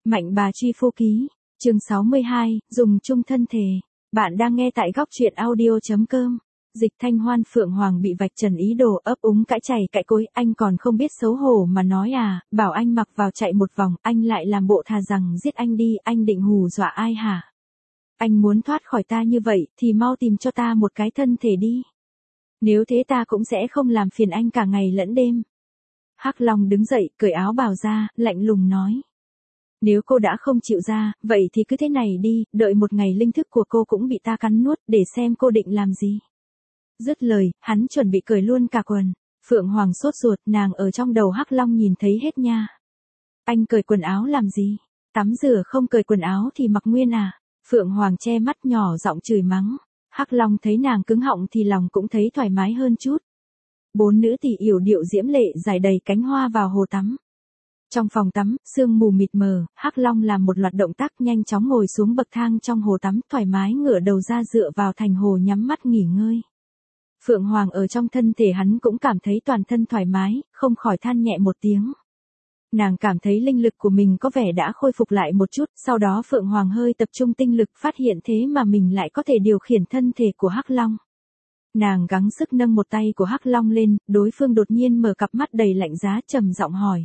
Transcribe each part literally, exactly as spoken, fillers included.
Mạnh bà truy phu ký, chương sáu mươi hai, dùng chung thân thể. Bạn đang nghe tại góc truyện audio.com. Dịch Thanh Hoan. Phượng Hoàng bị vạch trần ý đồ, ấp úng cãi chày cãi cối, anh còn không biết xấu hổ mà nói à, bảo anh mặc vào chạy một vòng, anh lại làm bộ thà rằng giết anh đi, anh định hù dọa ai hả? Anh muốn thoát khỏi ta như vậy, thì mau tìm cho ta một cái thân thể đi. Nếu thế ta cũng sẽ không làm phiền anh cả ngày lẫn đêm. Hắc Long đứng dậy, cởi áo bào ra, lạnh lùng nói. Nếu cô đã không chịu ra, vậy thì cứ thế này đi, đợi một ngày linh thức của cô cũng bị ta cắn nuốt, để xem cô định làm gì. Dứt lời, hắn chuẩn bị cởi luôn cả quần. Phượng Hoàng sốt ruột, nàng ở trong đầu Hắc Long nhìn thấy hết nha. Anh cởi quần áo làm gì? Tắm rửa không cởi quần áo thì mặc nguyên à? Phượng Hoàng che mắt nhỏ giọng chửi mắng. Hắc Long thấy nàng cứng họng thì lòng cũng thấy thoải mái hơn chút. Bốn nữ tỷ yểu điệu diễm lệ giải đầy cánh hoa vào hồ tắm. Trong phòng tắm, sương mù mịt mờ, Hắc Long làm một loạt động tác nhanh chóng ngồi xuống bậc thang trong hồ tắm, thoải mái ngửa đầu ra dựa vào thành hồ nhắm mắt nghỉ ngơi. Phượng Hoàng ở trong thân thể hắn cũng cảm thấy toàn thân thoải mái, không khỏi than nhẹ một tiếng. Nàng cảm thấy linh lực của mình có vẻ đã khôi phục lại một chút, sau đó Phượng Hoàng hơi tập trung tinh lực phát hiện thế mà mình lại có thể điều khiển thân thể của Hắc Long. Nàng gắng sức nâng một tay của Hắc Long lên, đối phương đột nhiên mở cặp mắt đầy lạnh giá trầm giọng hỏi.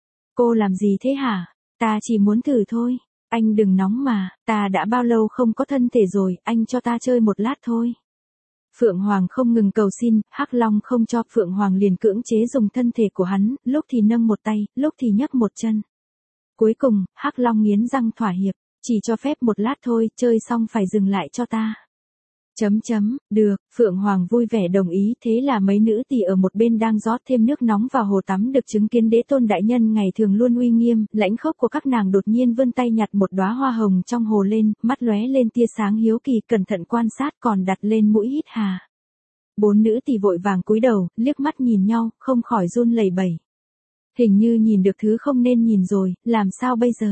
Cô làm gì thế hả? Ta chỉ muốn thử thôi. Anh đừng nóng mà, ta đã bao lâu không có thân thể rồi, anh cho ta chơi một lát thôi. Phượng Hoàng không ngừng cầu xin, Hắc Long không cho, Phượng Hoàng liền cưỡng chế dùng thân thể của hắn, lúc thì nâng một tay, lúc thì nhấc một chân. Cuối cùng, Hắc Long nghiến răng thỏa hiệp, chỉ cho phép một lát thôi, chơi xong phải dừng lại cho ta. Chấm chấm, được, Phượng Hoàng vui vẻ đồng ý, thế là mấy nữ tỷ ở một bên đang rót thêm nước nóng vào hồ tắm được chứng kiến đế tôn đại nhân ngày thường luôn uy nghiêm, lãnh khốc của các nàng đột nhiên vươn tay nhặt một đóa hoa hồng trong hồ lên, mắt lóe lên tia sáng hiếu kỳ, cẩn thận quan sát còn đặt lên mũi hít hà. Bốn nữ tỷ vội vàng cúi đầu, liếc mắt nhìn nhau, không khỏi run lẩy bẩy. Hình như nhìn được thứ không nên nhìn rồi, làm sao bây giờ?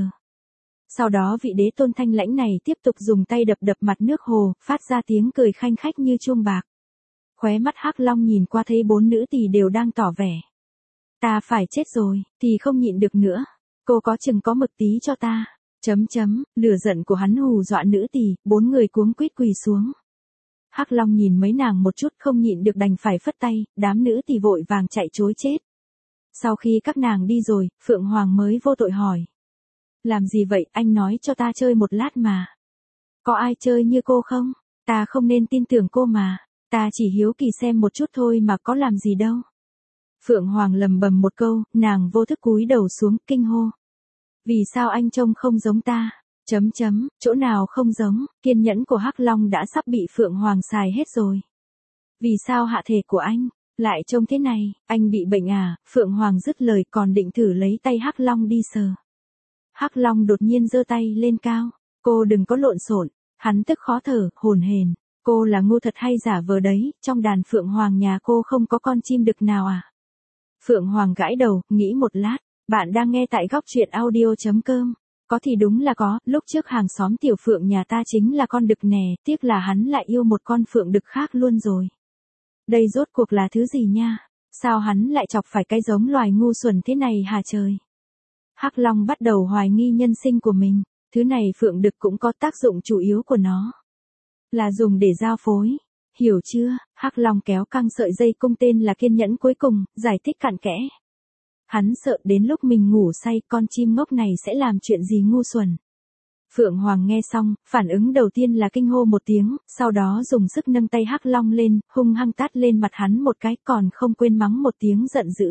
Sau đó vị đế tôn thanh lãnh này tiếp tục dùng tay đập đập mặt nước hồ, phát ra tiếng cười khanh khách như chuông bạc. Khóe mắt Hắc Long nhìn qua thấy bốn nữ tỷ đều đang tỏ vẻ. Ta phải chết rồi, thì không nhịn được nữa. Cô có chừng có mực tí cho ta. Chấm chấm, lửa giận của hắn hù dọa nữ tỷ, bốn người cuống quýt quỳ xuống. Hắc Long nhìn mấy nàng một chút không nhịn được đành phải phất tay, đám nữ tỷ vội vàng chạy trối chết. Sau khi các nàng đi rồi, Phượng Hoàng mới vô tội hỏi. Làm gì vậy, anh nói cho ta chơi một lát mà. Có ai chơi như cô không? Ta không nên tin tưởng cô mà. Ta chỉ hiếu kỳ xem một chút thôi mà có làm gì đâu. Phượng Hoàng lầm bầm một câu, nàng vô thức cúi đầu xuống, kinh hô. Vì sao anh trông không giống ta? Chấm chấm, chỗ nào không giống, kiên nhẫn của Hắc Long đã sắp bị Phượng Hoàng xài hết rồi. Vì sao hạ thể của anh lại trông thế này, anh bị bệnh à? Phượng Hoàng dứt lời còn định thử lấy tay Hắc Long đi sờ. Hắc Long đột nhiên giơ tay lên cao, cô đừng có lộn xộn, hắn tức khó thở, hổn hển, cô là ngu thật hay giả vờ đấy, trong đàn Phượng Hoàng nhà cô không có con chim đực nào à? Phượng Hoàng gãi đầu, nghĩ một lát, bạn đang nghe tại góc truyện audio.com, có thì đúng là có, lúc trước hàng xóm tiểu Phượng nhà ta chính là con đực nè, tiếc là hắn lại yêu một con Phượng đực khác luôn rồi. Đây rốt cuộc là thứ gì nha, sao hắn lại chọc phải cái giống loài ngu xuẩn thế này hả trời? Hắc Long bắt đầu hoài nghi nhân sinh của mình, thứ này Phượng đực cũng có tác dụng chủ yếu của nó. Là dùng để giao phối, hiểu chưa? Hắc Long kéo căng sợi dây cung tên là kiên nhẫn cuối cùng, giải thích cặn kẽ. Hắn sợ đến lúc mình ngủ say con chim ngốc này sẽ làm chuyện gì ngu xuẩn. Phượng Hoàng nghe xong, phản ứng đầu tiên là kinh hô một tiếng, sau đó dùng sức nâng tay Hắc Long lên, hung hăng tát lên mặt hắn một cái còn không quên mắng một tiếng giận dữ.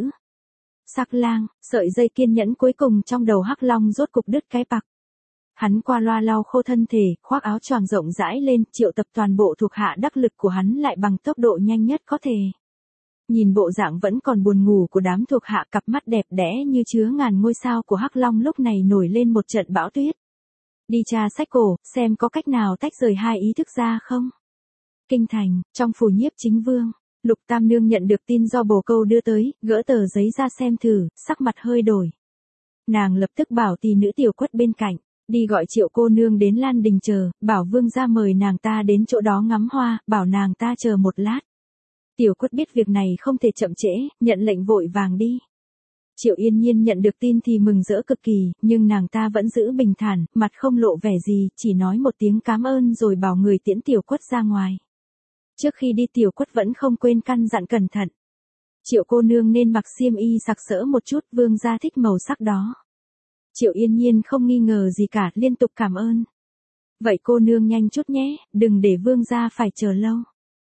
Sắc lang, sợi dây kiên nhẫn cuối cùng trong đầu Hắc Long rốt cục đứt cái bạc. Hắn qua loa lau khô thân thể, khoác áo choàng rộng rãi lên, triệu tập toàn bộ thuộc hạ đắc lực của hắn lại bằng tốc độ nhanh nhất có thể. Nhìn bộ dạng vẫn còn buồn ngủ của đám thuộc hạ, cặp mắt đẹp đẽ như chứa ngàn ngôi sao của Hắc Long lúc này nổi lên một trận bão tuyết. Đi tra sách cổ, xem có cách nào tách rời hai ý thức ra không? Kinh thành, trong phủ Nhiếp Chính Vương. Lục Tam Nương nhận được tin do bồ câu đưa tới, gỡ tờ giấy ra xem thử, sắc mặt hơi đổi. Nàng lập tức bảo tỳ nữ Tiểu Quất bên cạnh, đi gọi Triệu cô nương đến Lan Đình chờ, bảo vương gia mời nàng ta đến chỗ đó ngắm hoa, bảo nàng ta chờ một lát. Tiểu Quất biết việc này không thể chậm trễ, nhận lệnh vội vàng đi. Triệu Yên Nhiên nhận được tin thì mừng rỡ cực kỳ, nhưng nàng ta vẫn giữ bình thản, mặt không lộ vẻ gì, chỉ nói một tiếng cảm ơn rồi bảo người tiễn Tiểu Quất ra ngoài. Trước khi đi Tiểu Quất vẫn không quên căn dặn cẩn thận. Triệu cô nương nên mặc xiêm y sặc sỡ một chút, vương gia thích màu sắc đó. Triệu Yên Nhiên không nghi ngờ gì cả, liên tục cảm ơn. Vậy cô nương nhanh chút nhé, đừng để vương gia phải chờ lâu.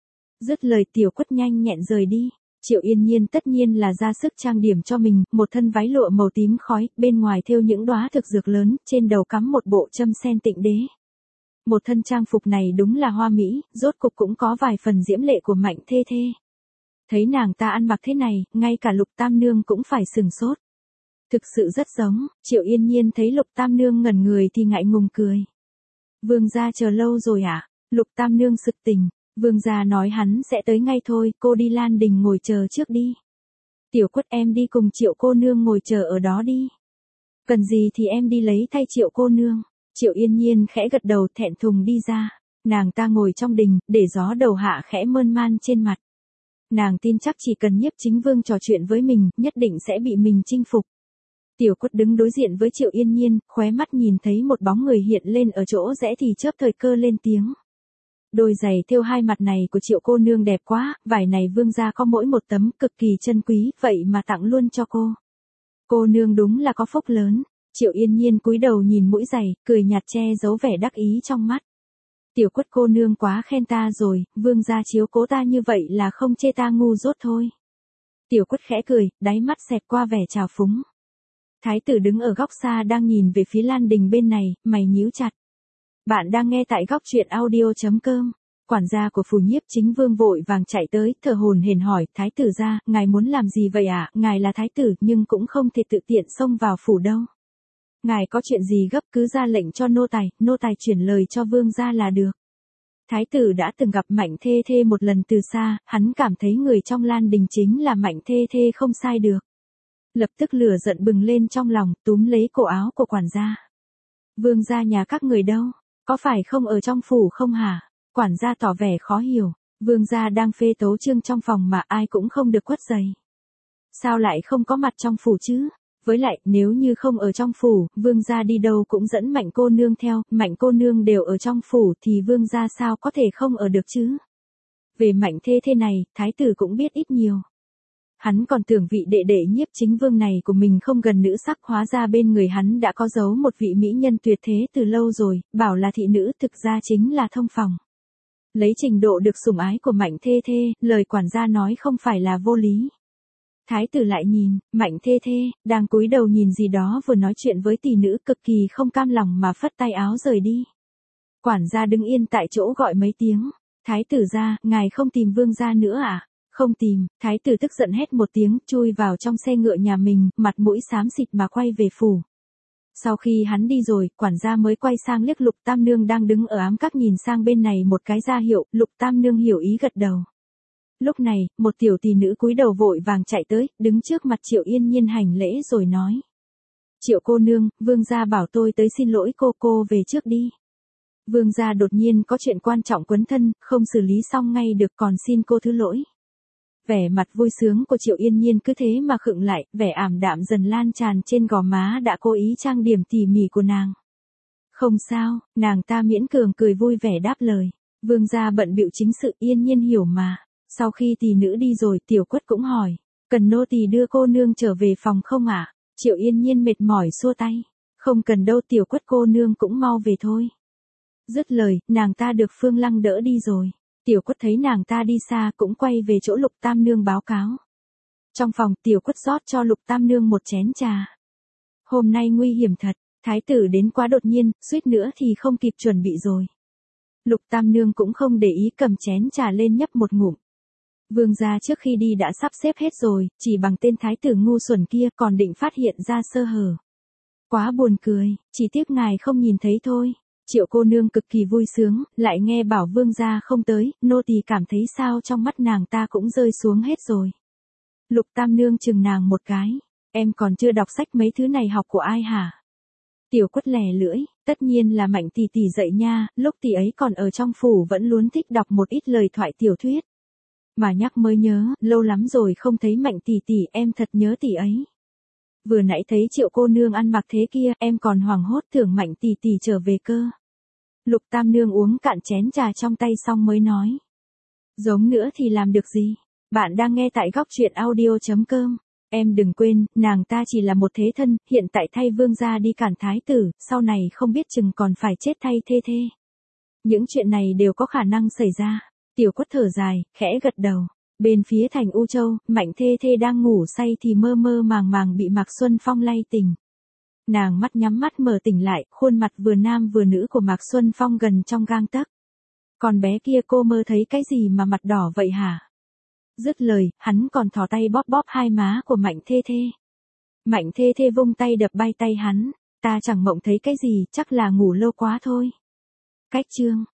Dứt lời Tiểu Quất nhanh nhẹn rời đi. Triệu Yên Nhiên tất nhiên là ra sức trang điểm cho mình, một thân váy lụa màu tím khói, bên ngoài thêu những đóa thực dược lớn, trên đầu cắm một bộ châm sen tịnh đế. Một thân trang phục này đúng là hoa mỹ, rốt cục cũng có vài phần diễm lệ của Mạnh Thê Thê. Thấy nàng ta ăn mặc thế này, ngay cả Lục Tam Nương cũng phải sừng sốt. Thực sự rất giống, Triệu Yên Nhiên thấy Lục Tam Nương ngẩn người thì ngại ngùng cười. Vương gia chờ lâu rồi à? Lục Tam Nương sực tỉnh. Vương gia nói hắn sẽ tới ngay thôi, cô đi Lan Đình ngồi chờ trước đi. Tiểu Quất em đi cùng Triệu cô nương ngồi chờ ở đó đi. Cần gì thì em đi lấy thay Triệu cô nương. Triệu Yên Nhiên khẽ gật đầu thẹn thùng đi ra. Nàng ta ngồi trong đình, để gió đầu hạ khẽ mơn man trên mặt. Nàng tin chắc chỉ cần Nhiếp Chính Vương trò chuyện với mình, nhất định sẽ bị mình chinh phục. Tiểu Quất đứng đối diện với Triệu Yên Nhiên, khóe mắt nhìn thấy một bóng người hiện lên ở chỗ rẽ thì chớp thời cơ lên tiếng. Đôi giày thêu hai mặt này của Triệu cô nương đẹp quá, vải này vương gia có mỗi một tấm, cực kỳ chân quý, vậy mà tặng luôn cho cô. Cô nương đúng là có phúc lớn. Triệu Yên Nhiên cúi đầu nhìn mũi giày, cười nhạt che giấu vẻ đắc ý trong mắt. Tiểu Quất cô nương quá khen ta rồi, vương gia chiếu cố ta như vậy là không chê ta ngu dốt thôi. Tiểu Quất khẽ cười, đáy mắt xẹt qua vẻ trào phúng. Thái tử đứng ở góc xa đang nhìn về phía Lan Đình bên này, mày nhíu chặt. Bạn đang nghe tại góc truyện audio chấm com. Quản gia của phủ Nhiếp Chính Vương vội vàng chạy tới, thở hổn hển hỏi, thái tử gia, ngài muốn làm gì vậy ạ? À? Ngài là thái tử nhưng cũng không thể tự tiện xông vào phủ đâu. Ngài có chuyện gì gấp cứ ra lệnh cho nô tài, nô tài chuyển lời cho vương gia là được. Thái tử đã từng gặp Mạnh Thê Thê một lần từ xa, hắn cảm thấy người trong Lan Đình chính là Mạnh Thê Thê không sai được. Lập tức lửa giận bừng lên trong lòng, túm lấy cổ áo của quản gia. Vương gia nhà các người đâu? Có phải không ở trong phủ không hả? Quản gia tỏ vẻ khó hiểu. Vương gia đang phê tấu chương trong phòng mà ai cũng không được quất giày. Sao lại không có mặt trong phủ chứ? Với lại, nếu như không ở trong phủ, vương gia đi đâu cũng dẫn Mạnh cô nương theo, Mạnh cô nương đều ở trong phủ thì vương gia sao có thể không ở được chứ? Về Mạnh Thê Thê này, thái tử cũng biết ít nhiều. Hắn còn tưởng vị đệ đệ Nhiếp Chính Vương này của mình không gần nữ sắc, hóa ra bên người hắn đã có giấu một vị mỹ nhân tuyệt thế từ lâu rồi, bảo là thị nữ thực ra chính là thông phòng. Lấy trình độ được sủng ái của Mạnh Thê Thê, lời quản gia nói không phải là vô lý. Thái tử lại nhìn, Mạnh Thê Thê, đang cúi đầu nhìn gì đó vừa nói chuyện với tỷ nữ cực kỳ không cam lòng mà phất tay áo rời đi. Quản gia đứng yên tại chỗ gọi mấy tiếng, thái tử gia, ngài không tìm vương gia nữa à? Không tìm, thái tử tức giận hét một tiếng, chui vào trong xe ngựa nhà mình, mặt mũi xám xịt mà quay về phủ. Sau khi hắn đi rồi, quản gia mới quay sang liếc Lục Tam Nương đang đứng ở ám các nhìn sang bên này một cái ra hiệu, Lục Tam Nương hiểu ý gật đầu. Lúc này, một tiểu tỷ nữ cúi đầu vội vàng chạy tới, đứng trước mặt Triệu Yên Nhiên hành lễ rồi nói. Triệu cô nương, vương gia bảo tôi tới xin lỗi cô, cô về trước đi. Vương gia đột nhiên có chuyện quan trọng quấn thân, không xử lý xong ngay được, còn xin cô thứ lỗi. Vẻ mặt vui sướng của Triệu Yên Nhiên cứ thế mà khựng lại, vẻ ảm đạm dần lan tràn trên gò má đã cố ý trang điểm tỉ mỉ của nàng. Không sao, nàng ta miễn cường cười vui vẻ đáp lời. Vương gia bận bịu chính sự, Yên Nhiên hiểu mà. Sau khi tỷ nữ đi rồi, Tiểu Quất cũng hỏi, cần nô tỳ đưa cô nương trở về phòng không ạ? À? Triệu Yên Nhiên mệt mỏi xua tay. Không cần đâu, Tiểu Quất cô nương cũng mau về thôi. Dứt lời, nàng ta được Phương Lăng đỡ đi rồi. Tiểu Quất thấy nàng ta đi xa cũng quay về chỗ Lục Tam Nương báo cáo. Trong phòng, Tiểu Quất rót cho Lục Tam Nương một chén trà. Hôm nay nguy hiểm thật, thái tử đến quá đột nhiên, suýt nữa thì không kịp chuẩn bị rồi. Lục Tam Nương cũng không để ý, cầm chén trà lên nhấp một ngụm. Vương gia trước khi đi đã sắp xếp hết rồi, chỉ bằng tên thái tử ngu xuẩn kia còn định phát hiện ra sơ hở. Quá buồn cười, chỉ tiếc ngài không nhìn thấy thôi. Triệu cô nương cực kỳ vui sướng, lại nghe bảo vương gia không tới, nô tỳ cảm thấy sao trong mắt nàng ta cũng rơi xuống hết rồi. Lục Tam Nương chừng nàng một cái, em còn chưa đọc sách mấy thứ này học của ai hả? Tiểu Quất lè lưỡi, tất nhiên là Mạnh tỷ tỷ dạy nha, lúc tỷ ấy còn ở trong phủ vẫn luôn thích đọc một ít lời thoại tiểu thuyết. Mà nhắc mới nhớ, lâu lắm rồi không thấy Mạnh tỷ tỷ, em thật nhớ tỷ ấy. Vừa nãy thấy Triệu cô nương ăn mặc thế kia, em còn hoảng hốt tưởng Mạnh tỷ tỷ trở về cơ. Lục Tam Nương uống cạn chén trà trong tay xong mới nói. Giống nữa thì làm được gì? Bạn đang nghe tại góc truyện audio.com. Em đừng quên, nàng ta chỉ là một thế thân, hiện tại thay vương gia đi cản thái tử, sau này không biết chừng còn phải chết thay thê thê. Những chuyện này đều có khả năng xảy ra. Tiểu Quất thở dài, khẽ gật đầu. Bên phía thành U Châu, Mạnh thê thê đang ngủ say thì mơ mơ màng màng bị Mạc Xuân Phong lay tỉnh. Nàng mắt nhắm mắt mở tỉnh lại, khuôn mặt vừa nam vừa nữ của Mạc Xuân Phong gần trong gang tấc. Còn bé kia cô mơ thấy cái gì mà mặt đỏ vậy hả? Dứt lời, hắn còn thò tay bóp bóp hai má của Mạnh thê thê. Mạnh thê thê vung tay đập bay tay hắn. Ta chẳng mộng thấy cái gì, chắc là ngủ lâu quá thôi. Cách chương.